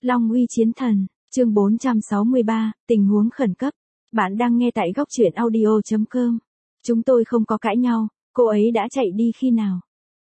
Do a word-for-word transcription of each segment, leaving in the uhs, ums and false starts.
Long uy chiến thần, chương bốn trăm sáu mươi ba, tình huống khẩn cấp. Bạn đang nghe tại góc truyện audio chấm com. Chúng tôi không có cãi nhau, cô ấy đã chạy đi khi nào?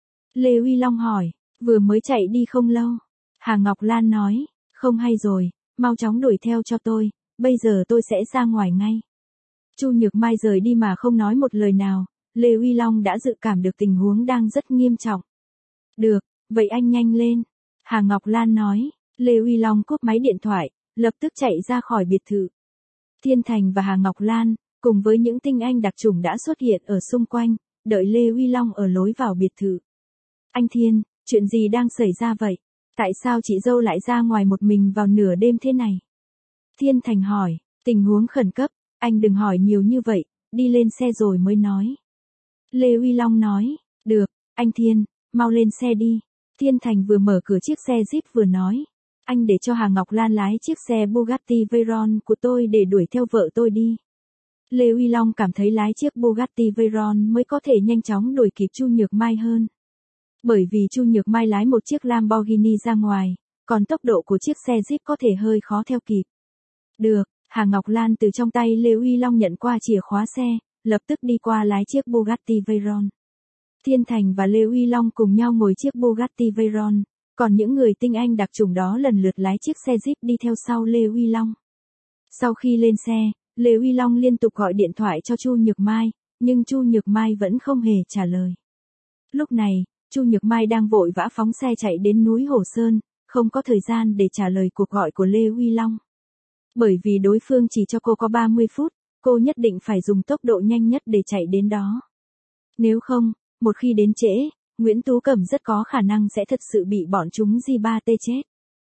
Lê Uy Long hỏi, vừa mới chạy đi không lâu. Hà Ngọc Lan nói, không hay rồi, mau chóng đuổi theo cho tôi, bây giờ tôi sẽ ra ngoài ngay. Chu Nhược Mai rời đi mà không nói một lời nào, Lê Uy Long đã dự cảm được tình huống đang rất nghiêm trọng. Được, vậy anh nhanh lên. Hà Ngọc Lan nói, Lê Uy Long cúp máy điện thoại, lập tức chạy ra khỏi biệt thự. Thiên Thành và Hà Ngọc Lan, cùng với những tinh anh đặc chủng đã xuất hiện ở xung quanh, đợi Lê Uy Long ở lối vào biệt thự. Anh Thiên, chuyện gì đang xảy ra vậy? Tại sao chị dâu lại ra ngoài một mình vào nửa đêm thế này? Thiên Thành hỏi, tình huống khẩn cấp, anh đừng hỏi nhiều như vậy, đi lên xe rồi mới nói. Lê Uy Long nói, được, anh Thiên, mau lên xe đi. Thiên Thành vừa mở cửa chiếc xe Jeep vừa nói, anh để cho Hà Ngọc Lan lái chiếc xe Bugatti Veyron của tôi để đuổi theo vợ tôi đi. Lê Uy Long cảm thấy lái chiếc Bugatti Veyron mới có thể nhanh chóng đuổi kịp Chu Nhược Mai hơn. Bởi vì Chu Nhược Mai lái một chiếc Lamborghini ra ngoài, còn tốc độ của chiếc xe Jeep có thể hơi khó theo kịp. Được, Hà Ngọc Lan từ trong tay Lê Uy Long nhận qua chìa khóa xe, lập tức đi qua lái chiếc Bugatti Veyron. Thiên Thành và Lê Uy Long cùng nhau ngồi chiếc Bugatti Veyron, còn những người tinh anh đặc chủng đó lần lượt lái chiếc xe Jeep đi theo sau Lê Uy Long. Sau khi lên xe, Lê Uy Long liên tục gọi điện thoại cho Chu Nhược Mai, nhưng Chu Nhược Mai vẫn không hề trả lời. Lúc này, Chu Nhược Mai đang vội vã phóng xe chạy đến núi Hồ Sơn, không có thời gian để trả lời cuộc gọi của Lê Uy Long. Bởi vì đối phương chỉ cho cô có ba mươi phút, cô nhất định phải dùng tốc độ nhanh nhất để chạy đến đó. Nếu không, một khi đến trễ, Nguyễn Tú Cẩm rất có khả năng sẽ thật sự bị bọn chúng gi ba tê chết.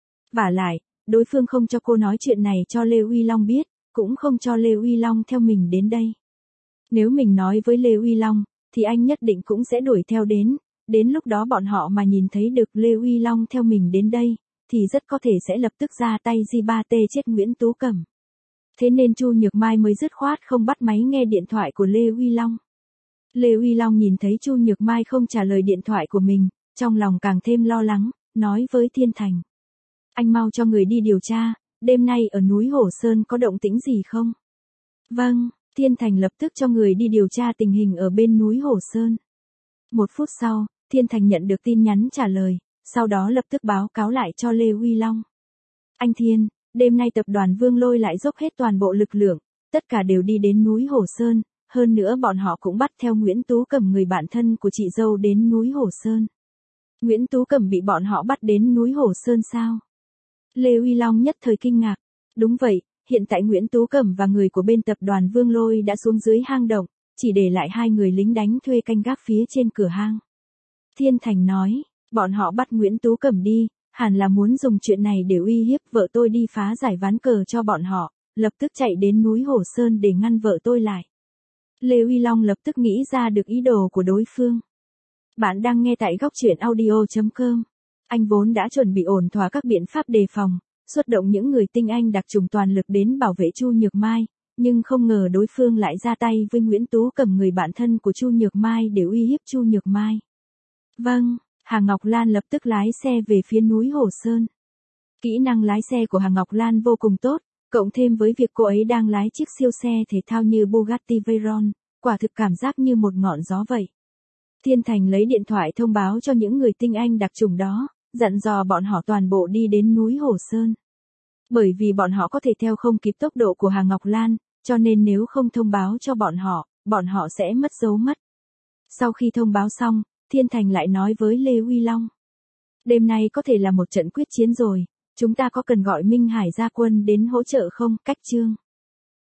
Vả lại, đối phương không cho cô nói chuyện này cho Lê Uy Long biết, cũng không cho Lê Uy Long theo mình đến đây. Nếu mình nói với Lê Uy Long, thì anh nhất định cũng sẽ đuổi theo đến, đến lúc đó bọn họ mà nhìn thấy được Lê Uy Long theo mình đến đây, thì rất có thể sẽ lập tức ra tay gi ba tê chết Nguyễn Tú Cẩm. Thế nên Chu Nhược Mai mới dứt khoát không bắt máy nghe điện thoại của Lê Uy Long. Lê Uy Long nhìn thấy Chu Nhược Mai không trả lời điện thoại của mình, trong lòng càng thêm lo lắng, nói với Thiên Thành. Anh mau cho người đi điều tra, đêm nay ở núi Hồ Sơn có động tĩnh gì không? Vâng, Thiên Thành lập tức cho người đi điều tra tình hình ở bên núi Hồ Sơn. Một phút sau, Thiên Thành nhận được tin nhắn trả lời, sau đó lập tức báo cáo lại cho Lê Uy Long. Anh Thiên, đêm nay tập đoàn Vương Lôi lại dốc hết toàn bộ lực lượng, tất cả đều đi đến núi Hồ Sơn. Hơn nữa bọn họ cũng bắt theo Nguyễn Tú Cẩm người bạn thân của chị dâu đến núi Hồ Sơn. Nguyễn Tú Cẩm bị bọn họ bắt đến núi Hồ Sơn sao? Lê Uy Long nhất thời kinh ngạc. Đúng vậy, hiện tại Nguyễn Tú Cẩm và người của bên tập đoàn Vương Lôi đã xuống dưới hang động, chỉ để lại hai người lính đánh thuê canh gác phía trên cửa hang. Thiên Thành nói, bọn họ bắt Nguyễn Tú Cẩm đi, hẳn là muốn dùng chuyện này để uy hiếp vợ tôi đi phá giải ván cờ cho bọn họ, lập tức chạy đến núi Hồ Sơn để ngăn vợ tôi lại. Lê Uy Long lập tức nghĩ ra được ý đồ của đối phương. Bạn đang nghe tại góc truyện audio chấm com. Anh vốn đã chuẩn bị ổn thỏa các biện pháp đề phòng, xuất động những người tinh anh đặc chủng toàn lực đến bảo vệ Chu Nhược Mai, nhưng không ngờ đối phương lại ra tay với Nguyễn Tú Cẩm người bạn thân của Chu Nhược Mai để uy hiếp Chu Nhược Mai. Vâng, Hà Ngọc Lan lập tức lái xe về phía núi Hồ Sơn. Kỹ năng lái xe của Hà Ngọc Lan vô cùng tốt. Cộng thêm với việc cô ấy đang lái chiếc siêu xe thể thao như Bugatti Veyron, quả thực cảm giác như một ngọn gió vậy. Thiên Thành lấy điện thoại thông báo cho những người tinh anh đặc chủng đó, dặn dò bọn họ toàn bộ đi đến núi Hồ Sơn. Bởi vì bọn họ có thể theo không kịp tốc độ của Hà Ngọc Lan, cho nên nếu không thông báo cho bọn họ, bọn họ sẽ mất dấu mất. Sau khi thông báo xong, Thiên Thành lại nói với Lê Uy Long. Đêm nay có thể là một trận quyết chiến rồi. Chúng ta có cần gọi Minh Hải ra quân đến hỗ trợ không? Cách chương.